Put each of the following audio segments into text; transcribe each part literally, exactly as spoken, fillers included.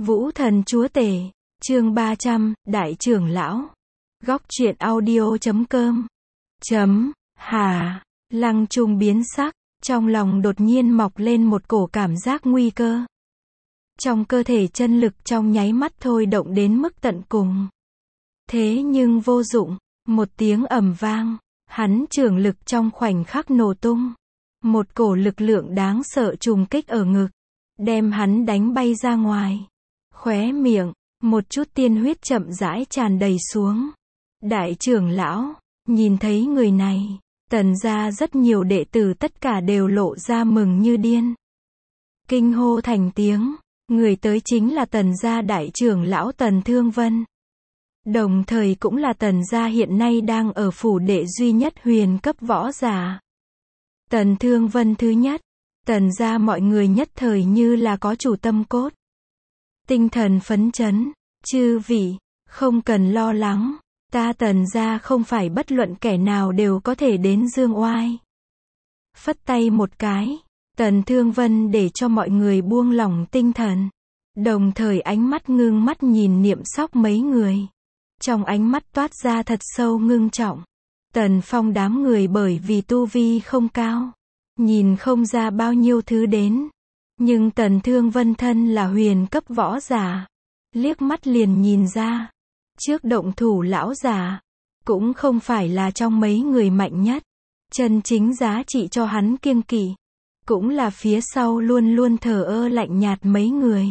Vũ thần chúa tể, chương ba trăm, Đại trưởng lão. Góc truyện audio chấm com. Chấm, hà, Lăng Trung biến sắc, trong lòng đột nhiên mọc lên một cổ cảm giác nguy cơ. Trong cơ thể chân lực trong nháy mắt thôi động đến mức tận cùng. Thế nhưng vô dụng, một tiếng ầm vang, hắn trưởng lực trong khoảnh khắc nổ tung. Một cổ lực lượng đáng sợ trùng kích ở ngực, đem hắn đánh bay ra ngoài. Khóe miệng, một chút tiên huyết chậm rãi tràn đầy xuống. Đại trưởng lão, nhìn thấy người này, Tần gia rất nhiều đệ tử tất cả đều lộ ra mừng như điên. Kinh hô thành tiếng, người tới chính là Tần gia đại trưởng lão Tần Thương Vân. Đồng thời cũng là Tần gia hiện nay đang ở phủ đệ duy nhất huyền cấp võ giả. Tần Thương Vân thứ nhất, Tần gia mọi người nhất thời như là có chủ tâm cốt. Tinh thần phấn chấn, chư vị, không cần lo lắng, ta Tần gia không phải bất luận kẻ nào đều có thể đến dương oai. Phất tay một cái, Tần Thương Vân để cho mọi người buông lỏng tinh thần. Đồng thời ánh mắt ngưng mắt nhìn Niệm Sóc mấy người. Trong ánh mắt toát ra thật sâu ngưng trọng. Tần Phong đám người bởi vì tu vi không cao, nhìn không ra bao nhiêu thứ đến. Nhưng Tần Thương Vân thân là huyền cấp võ giả, liếc mắt liền nhìn ra. Trước động thủ lão già, cũng không phải là trong mấy người mạnh nhất. Chân chính giá trị cho hắn kiêng kỵ, cũng là phía sau luôn luôn thờ ơ lạnh nhạt mấy người.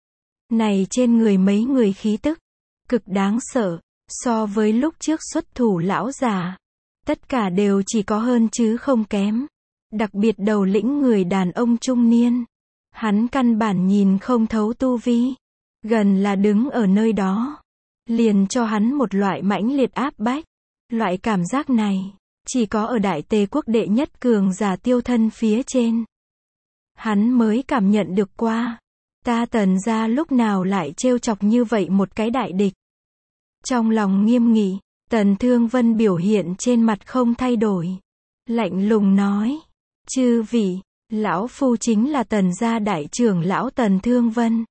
Này trên người mấy người khí tức, cực đáng sợ, so với lúc trước xuất thủ lão già. Tất cả đều chỉ có hơn chứ không kém. Đặc biệt đầu lĩnh người đàn ông trung niên. Hắn căn bản nhìn không thấu tu vi. Gần là đứng ở nơi đó. Liền cho hắn một loại mãnh liệt áp bách. Loại cảm giác này, chỉ có ở Đại Tề quốc đệ nhất cường giả Tiêu Thân phía trên. Hắn mới cảm nhận được qua. Ta Tần gia lúc nào lại trêu chọc như vậy một cái đại địch. Trong lòng nghiêm nghị, Tần Thương Vân biểu hiện trên mặt không thay đổi. Lạnh lùng nói, chư vị, lão phu chính là Tần gia đại trưởng lão Tần Thương Vân.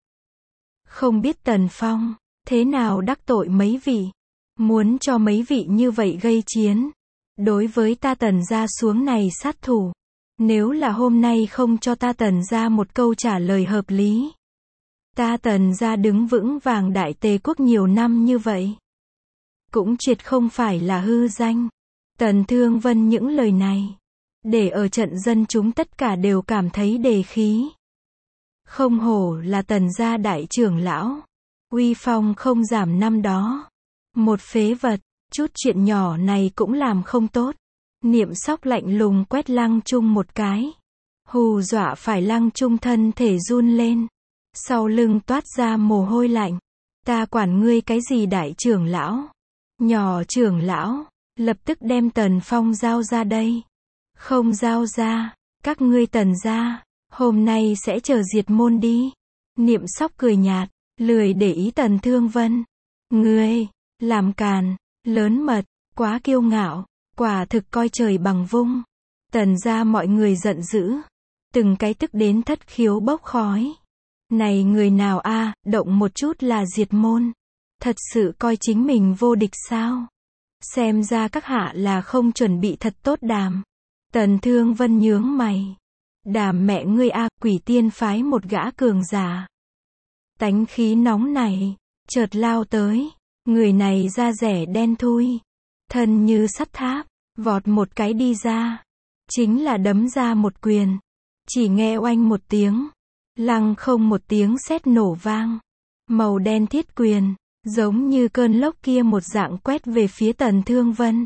Không biết Tần Phong, thế nào đắc tội mấy vị, muốn cho mấy vị như vậy gây chiến. Đối với ta Tần gia xuống này sát thủ. Nếu là hôm nay không cho ta Tần gia một câu trả lời hợp lý. Ta Tần gia đứng vững vàng Đại Tề quốc nhiều năm như vậy. Cũng triệt không phải là hư danh. Tần Thương Vân những lời này, để ở trận dân chúng tất cả đều cảm thấy đề khí. Không hổ là Tần gia đại trưởng lão. Uy phong không giảm năm đó. Một phế vật, chút chuyện nhỏ này cũng làm không tốt. Niệm Sóc lạnh lùng quét Lăng Trung một cái. Hù dọa phải Lăng Trung thân thể run lên. Sau lưng toát ra mồ hôi lạnh. Ta quản ngươi cái gì đại trưởng lão? Nhỏ trưởng lão, lập tức đem Tần Phong giao ra đây. Không giao ra, các ngươi Tần gia, hôm nay sẽ chờ diệt môn đi. Niệm Sóc cười nhạt, lười để ý Tần Thương Vân. Ngươi, làm càn, lớn mật, quá kiêu ngạo, quả thực coi trời bằng vung. Tần gia mọi người giận dữ, từng cái tức đến thất khiếu bốc khói. Này người nào a, động một chút là diệt môn. Thật sự coi chính mình vô địch sao? Xem ra các hạ là không chuẩn bị thật tốt đàm. Tần Thương Vân nhướng mày. Đàm mẹ ngươi a, quỷ tiên phái một gã cường giả. Tánh khí nóng này, chợt lao tới. Người này da rẻ đen thui, thân như sắt tháp, vọt một cái đi ra. Chính là đấm ra một quyền. Chỉ nghe oanh một tiếng. Lăng không một tiếng sét nổ vang. Màu đen thiết quyền, giống như cơn lốc kia một dạng quét về phía Tần Thương Vân.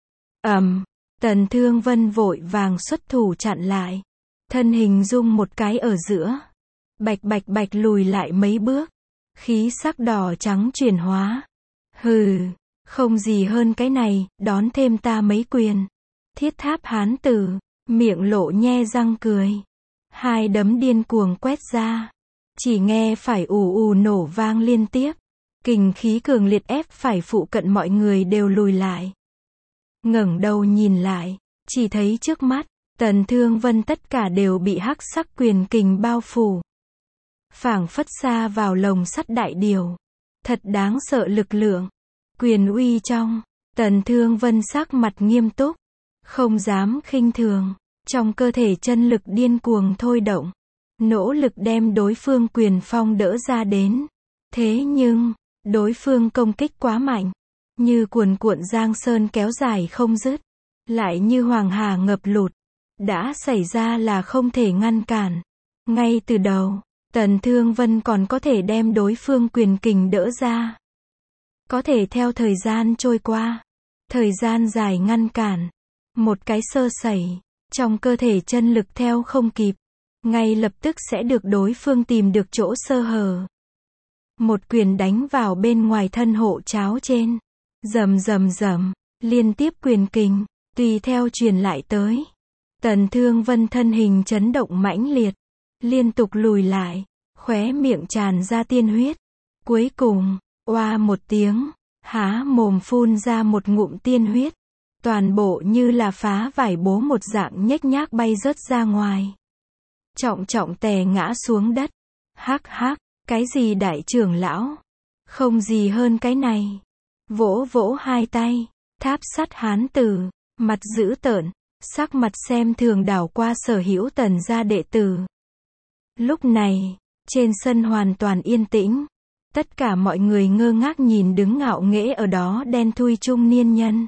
Ầm, Tần Thương Vân vội vàng xuất thủ chặn lại. Thân hình rung một cái ở giữa. Bạch bạch bạch lùi lại mấy bước. Khí sắc đỏ trắng chuyển hóa. Hừ, không gì hơn cái này, đón thêm ta mấy quyền. Thiết tháp hán tử, miệng lộ nhe răng cười. Hai đấm điên cuồng quét ra. Chỉ nghe phải ù ù nổ vang liên tiếp. Kình khí cường liệt ép phải phụ cận mọi người đều lùi lại. Ngẩng đầu nhìn lại, chỉ thấy trước mắt, Tần Thương Vân tất cả đều bị hắc sắc quyền kình bao phủ. phảng phất xa vào lồng sắt đại điều. Thật đáng sợ lực lượng, quyền uy trong. Tần Thương Vân sắc mặt nghiêm túc, không dám khinh thường, trong cơ thể chân lực điên cuồng thôi động, nỗ lực đem đối phương quyền phong đỡ ra đến. Thế nhưng, đối phương công kích quá mạnh, như cuồn cuộn giang sơn kéo dài không dứt, lại như hoàng hà ngập lụt, đã xảy ra là không thể ngăn cản. Ngay từ đầu, Tần Thương Vân còn có thể đem đối phương quyền kình đỡ ra. Có thể theo thời gian trôi qua, thời gian dài ngăn cản, một cái sơ sẩy, trong cơ thể chân lực theo không kịp, ngay lập tức sẽ được đối phương tìm được chỗ sơ hở. Một quyền đánh vào bên ngoài thân hộ cháo trên, rầm rầm rầm, liên tiếp quyền kình, tùy theo truyền lại tới. Tần Thương Vân thân hình chấn động mãnh liệt, liên tục lùi lại, khóe miệng tràn ra tiên huyết. Cuối cùng, oa một tiếng, há mồm phun ra một ngụm tiên huyết. Toàn bộ như là phá vải bố một dạng nhếch nhác bay rớt ra ngoài. Trọng trọng tè ngã xuống đất. Hắc hắc, cái gì đại trưởng lão? Không gì hơn cái này. Vỗ vỗ hai tay, tháp sắt hán tử, mặt dữ tợn, sắc mặt xem thường đảo qua sở hữu Tần gia đệ tử. Lúc này, trên sân hoàn toàn yên tĩnh. Tất cả mọi người ngơ ngác nhìn đứng ngạo nghễ ở đó đen thui trung niên nhân.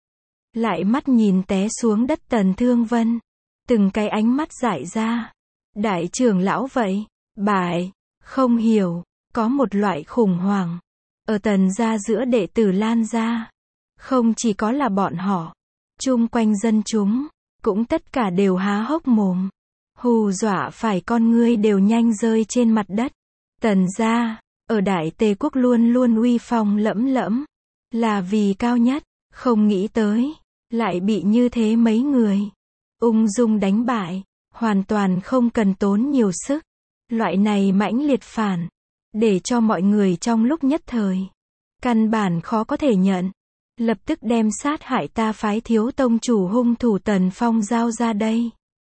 Lại mắt nhìn té xuống đất Tần Thương Vân. Từng cái ánh mắt dại ra. Đại trưởng lão vậy, bại, không hiểu, có một loại khủng hoảng. Ở Tần gia giữa đệ tử lan ra. Không chỉ có là bọn họ. Chung quanh dân chúng, cũng tất cả đều há hốc mồm. Hù dọa phải con ngươi đều nhanh rơi trên mặt đất. Tần gia, ở Đại Tề quốc luôn luôn uy phong lẫm lẫm. Là vì cao nhất, không nghĩ tới. Lại bị như thế mấy người ung dung đánh bại, hoàn toàn không cần tốn nhiều sức. Loại này mãnh liệt phản, để cho mọi người trong lúc nhất thời, căn bản khó có thể nhận. Lập tức đem sát hại ta phái thiếu tông chủ hung thủ Tần Phong giao ra đây.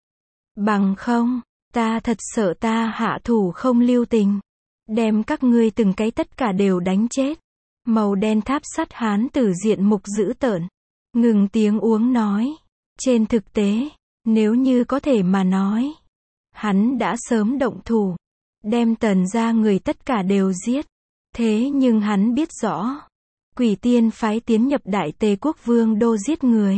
Bằng không, ta thật sợ ta hạ thủ không lưu tình. Đem các ngươi từng cái tất cả đều đánh chết. Màu đen tháp sắt hán tử diện mục dữ tợn. Ngừng tiếng uống nói. Trên thực tế, nếu như có thể mà nói, hắn đã sớm động thủ, đem Tần gia người tất cả đều giết. Thế nhưng hắn biết rõ, Quỷ Tiên phái tiến nhập Đại Tề quốc vương đô giết người.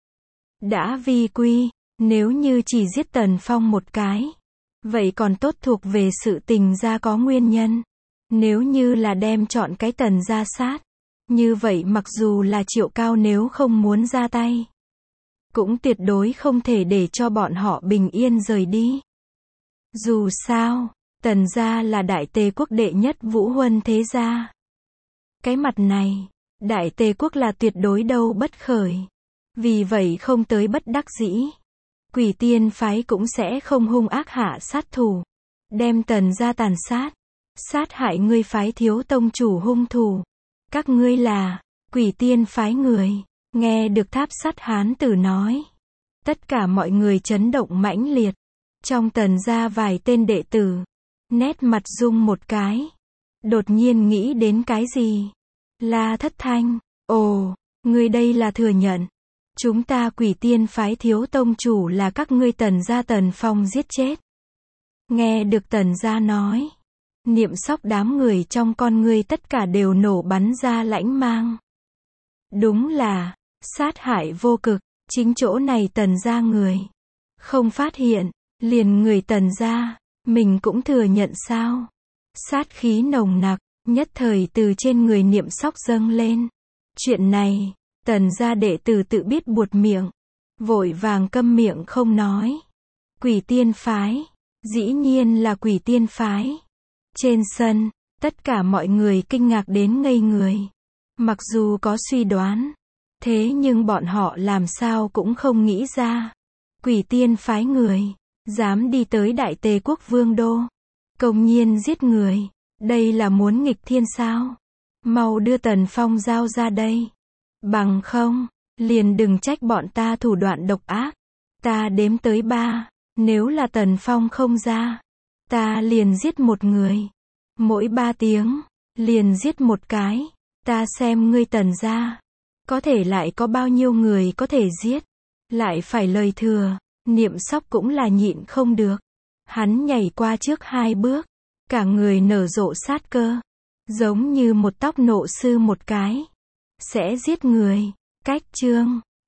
Đã vi quy, nếu như chỉ giết Tần Phong một cái, vậy còn tốt thuộc về sự tình gia có nguyên nhân. Nếu như là đem chọn cái Tần gia sát, như vậy mặc dù là Triệu Cao nếu không muốn ra tay, cũng tuyệt đối không thể để cho bọn họ bình yên rời đi. Dù sao, Tần gia là Đại Tề quốc đệ nhất vũ huân thế gia. Cái mặt này, Đại Tề quốc là tuyệt đối đâu bất khởi. Vì vậy không tới bất đắc dĩ, Quỷ Tiên phái cũng sẽ không hung ác hạ sát thủ, đem Tần gia tàn sát, sát hại ngươi phái thiếu tông chủ hung thủ. Các ngươi là Quỷ Tiên phái người. Nghe được tháp sắt hán tử nói, tất cả mọi người chấn động mãnh liệt. Trong Tần gia vài tên đệ tử, nét mặt rung một cái, đột nhiên nghĩ đến cái gì. La Thất Thanh, ồ, ngươi đây là thừa nhận, chúng ta Quỷ Tiên phái thiếu tông chủ là các ngươi Tần gia Tần Phong giết chết. Nghe được Tần gia nói, Niệm Sóc đám người trong con ngươi tất cả đều nổ bắn ra lãnh mang. Đúng là sát hại vô cực, chính chỗ này Tần gia người không phát hiện, liền người Tần gia mình cũng thừa nhận sao? Sát khí nồng nặc nhất thời từ trên người Niệm Sóc dâng lên. Chuyện này, Tần gia đệ tử tự biết buột miệng, vội vàng câm miệng không nói. Quỷ Tiên phái, dĩ nhiên là Quỷ Tiên phái. Trên sân, tất cả mọi người kinh ngạc đến ngây người. Mặc dù có suy đoán, thế nhưng bọn họ làm sao cũng không nghĩ ra. Quỷ Tiên phái người, dám đi tới Đại Tề quốc vương đô, công nhiên giết người. Đây là muốn nghịch thiên sao? Mau đưa Tần Phong giao ra đây. Bằng không, liền đừng trách bọn ta thủ đoạn độc ác. Ta đếm tới ba, nếu là Tần Phong không ra, ta liền giết một người. Mỗi ba tiếng, liền giết một cái. Ta xem ngươi Tần gia, có thể lại có bao nhiêu người có thể giết. Lại phải lời thừa, Niệm Sóc cũng là nhịn không được. Hắn nhảy qua trước hai bước, cả người nở rộ sát cơ, giống như một tóc nộ sư một cái. Sẽ giết người. Cách chương